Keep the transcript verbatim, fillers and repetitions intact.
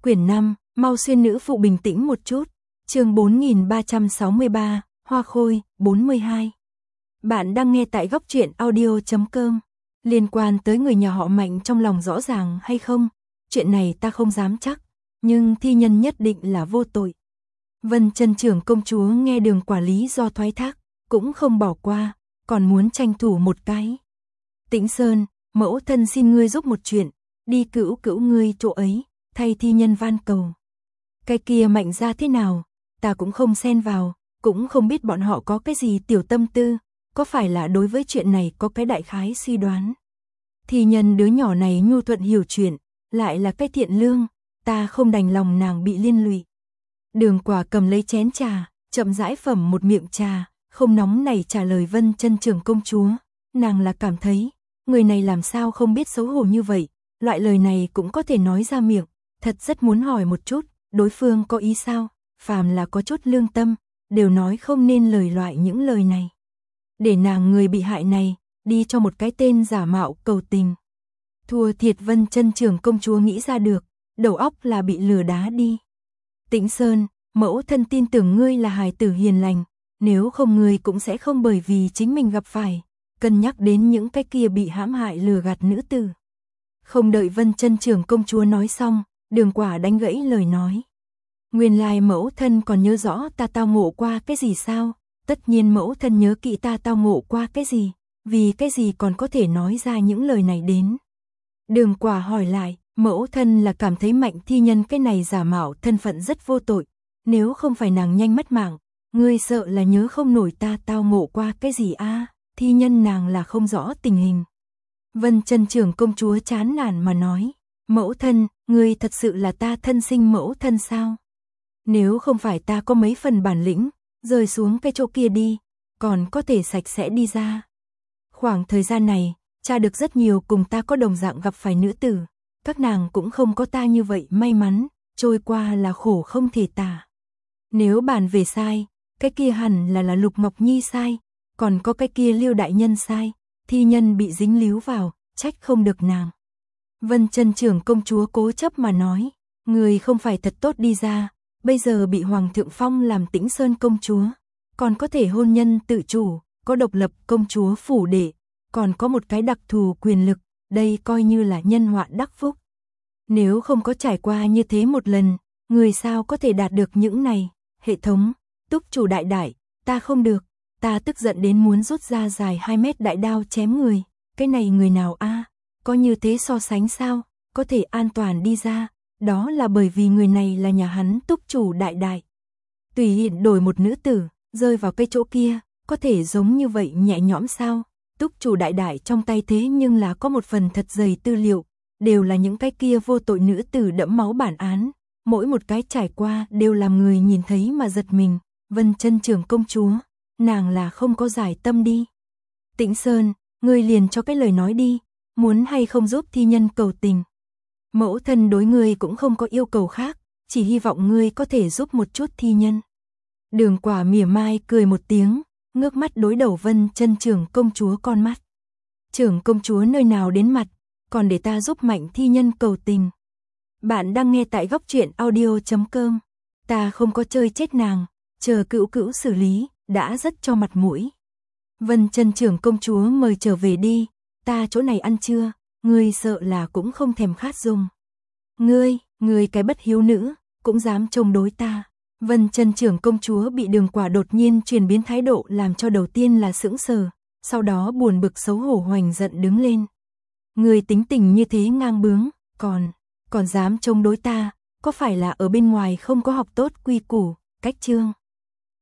Quyển năm, mau xuyên nữ phụ bình tĩnh một chút. Chương bốn nghìn ba trăm sáu mươi ba, Hoa Khôi, bốn mươi hai. Bạn đang nghe tại góc truyện audio chấm com. Liên quan tới người nhà họ Mạnh trong lòng rõ ràng hay không? Chuyện này ta không dám chắc, nhưng thi nhân nhất định là vô tội. Vân Chân trưởng công chúa nghe Đường Quả lý do thoái thác, cũng không bỏ qua, còn muốn tranh thủ một cái. Tĩnh Sơn, mẫu thân xin ngươi giúp một chuyện, đi cữu cữu ngươi chỗ ấy, thay thi nhân van cầu. Cái kia Mạnh ra thế nào, ta cũng không xen vào, cũng không biết bọn họ có cái gì tiểu tâm tư, có phải là đối với chuyện này có cái đại khái suy đoán. Thi nhân đứa nhỏ này nhu thuận hiểu chuyện, lại là cái thiện lương, ta không đành lòng nàng bị liên lụy. Đường Quả cầm lấy chén trà, chậm rãi phẩm một miệng trà, không nóng nảy trả lời Vân Chân trưởng công chúa, nàng là cảm thấy, người này làm sao không biết xấu hổ như vậy, loại lời này cũng có thể nói ra miệng, thật rất muốn hỏi một chút, đối phương có ý sao, phàm là có chút lương tâm, đều nói không nên lời loại những lời này. Để nàng người bị hại này, đi cho một cái tên giả mạo cầu tình. Thua thiệt Vân Chân trưởng công chúa nghĩ ra được, đầu óc là bị lừa đá đi. Tĩnh Sơn, mẫu thân tin tưởng ngươi là hài tử hiền lành, nếu không ngươi cũng sẽ không bởi vì chính mình gặp phải, cân nhắc đến những cái kia bị hãm hại lừa gạt nữ tử. Không đợi Vân Chân trưởng công chúa nói xong, Đường Quả đánh gãy lời nói. Nguyên lai mẫu thân còn nhớ rõ ta tao ngộ qua cái gì sao? Tất nhiên mẫu thân nhớ kỹ ta tao ngộ qua cái gì, vì cái gì còn có thể nói ra những lời này đến. Đường Quả hỏi lại, mẫu thân là cảm thấy Mạnh thi nhân cái này giả mạo thân phận rất vô tội, nếu không phải nàng nhanh mất mạng, ngươi sợ là nhớ không nổi ta tao ngộ qua cái gì a? À? Thi nhân nàng là không rõ tình hình. Vân Chân trưởng công chúa chán nản mà nói, mẫu thân, ngươi thật sự là ta thân sinh mẫu thân sao? Nếu không phải ta có mấy phần bản lĩnh, rơi xuống cái chỗ kia đi, còn có thể sạch sẽ đi ra. Khoảng thời gian này, cha được rất nhiều cùng ta có đồng dạng gặp phải nữ tử, các nàng cũng không có ta như vậy may mắn, trôi qua là khổ không thể tả. Nếu bàn về sai, cái kia hẳn là là Lục Ngọc Nhi sai, còn có cái kia Liêu đại nhân sai, thi nhân bị dính líu vào, trách không được nàng. Vân Chân trưởng công chúa cố chấp mà nói, người không phải thật tốt đi ra, bây giờ bị Hoàng thượng phong làm Tĩnh Sơn công chúa, còn có thể hôn nhân tự chủ, có độc lập công chúa phủ đệ, còn có một cái đặc thù quyền lực, đây coi như là nhân họa đắc phúc. Nếu không có trải qua như thế một lần, người sao có thể đạt được những này? Hệ thống, túc chủ đại đại, ta không được, ta tức giận đến muốn rút ra dài hai mét đại đao chém người, cái này người nào a? À? Có như thế so sánh sao? Có thể an toàn đi ra, đó là bởi vì người này là nhà hắn túc chủ đại đại. Tùy hiện đổi một nữ tử, rơi vào cái chỗ kia, có thể giống như vậy nhẹ nhõm sao? Túc chủ đại đại trong tay thế nhưng là có một phần thật dày tư liệu, đều là những cái kia vô tội nữ tử đẫm máu bản án, mỗi một cái trải qua đều làm người nhìn thấy mà giật mình. Vân Chân trưởng công chúa, nàng là không có giải tâm đi. Tĩnh Sơn, ngươi liền cho cái lời nói đi, muốn hay không giúp thi nhân cầu tình. Mẫu thân đối ngươi cũng không có yêu cầu khác, chỉ hy vọng ngươi có thể giúp một chút thi nhân. Đường Quả mỉa mai cười một tiếng, ngước mắt đối đầu Vân Chân trưởng công chúa con mắt. Trưởng công chúa nơi nào đến mặt, còn để ta giúp Mạnh thi nhân cầu tình. Bạn đang nghe tại góc truyện audio chấm com. Ta không có chơi chết nàng, chờ cữu cữu xử lý, đã rất cho mặt mũi. Vân Chân trưởng công chúa mời trở về đi, ta chỗ này ăn trưa, ngươi sợ là cũng không thèm khát dùng. Ngươi, ngươi cái bất hiếu nữ, cũng dám chống đối ta. Vân Chân trưởng công chúa bị Đường Quả đột nhiên chuyển biến thái độ làm cho đầu tiên là sững sờ, sau đó buồn bực xấu hổ hoành giận đứng lên. Ngươi tính tình như thế ngang bướng, còn, còn dám chống đối ta, có phải là ở bên ngoài không có học tốt quy củ, cách chương.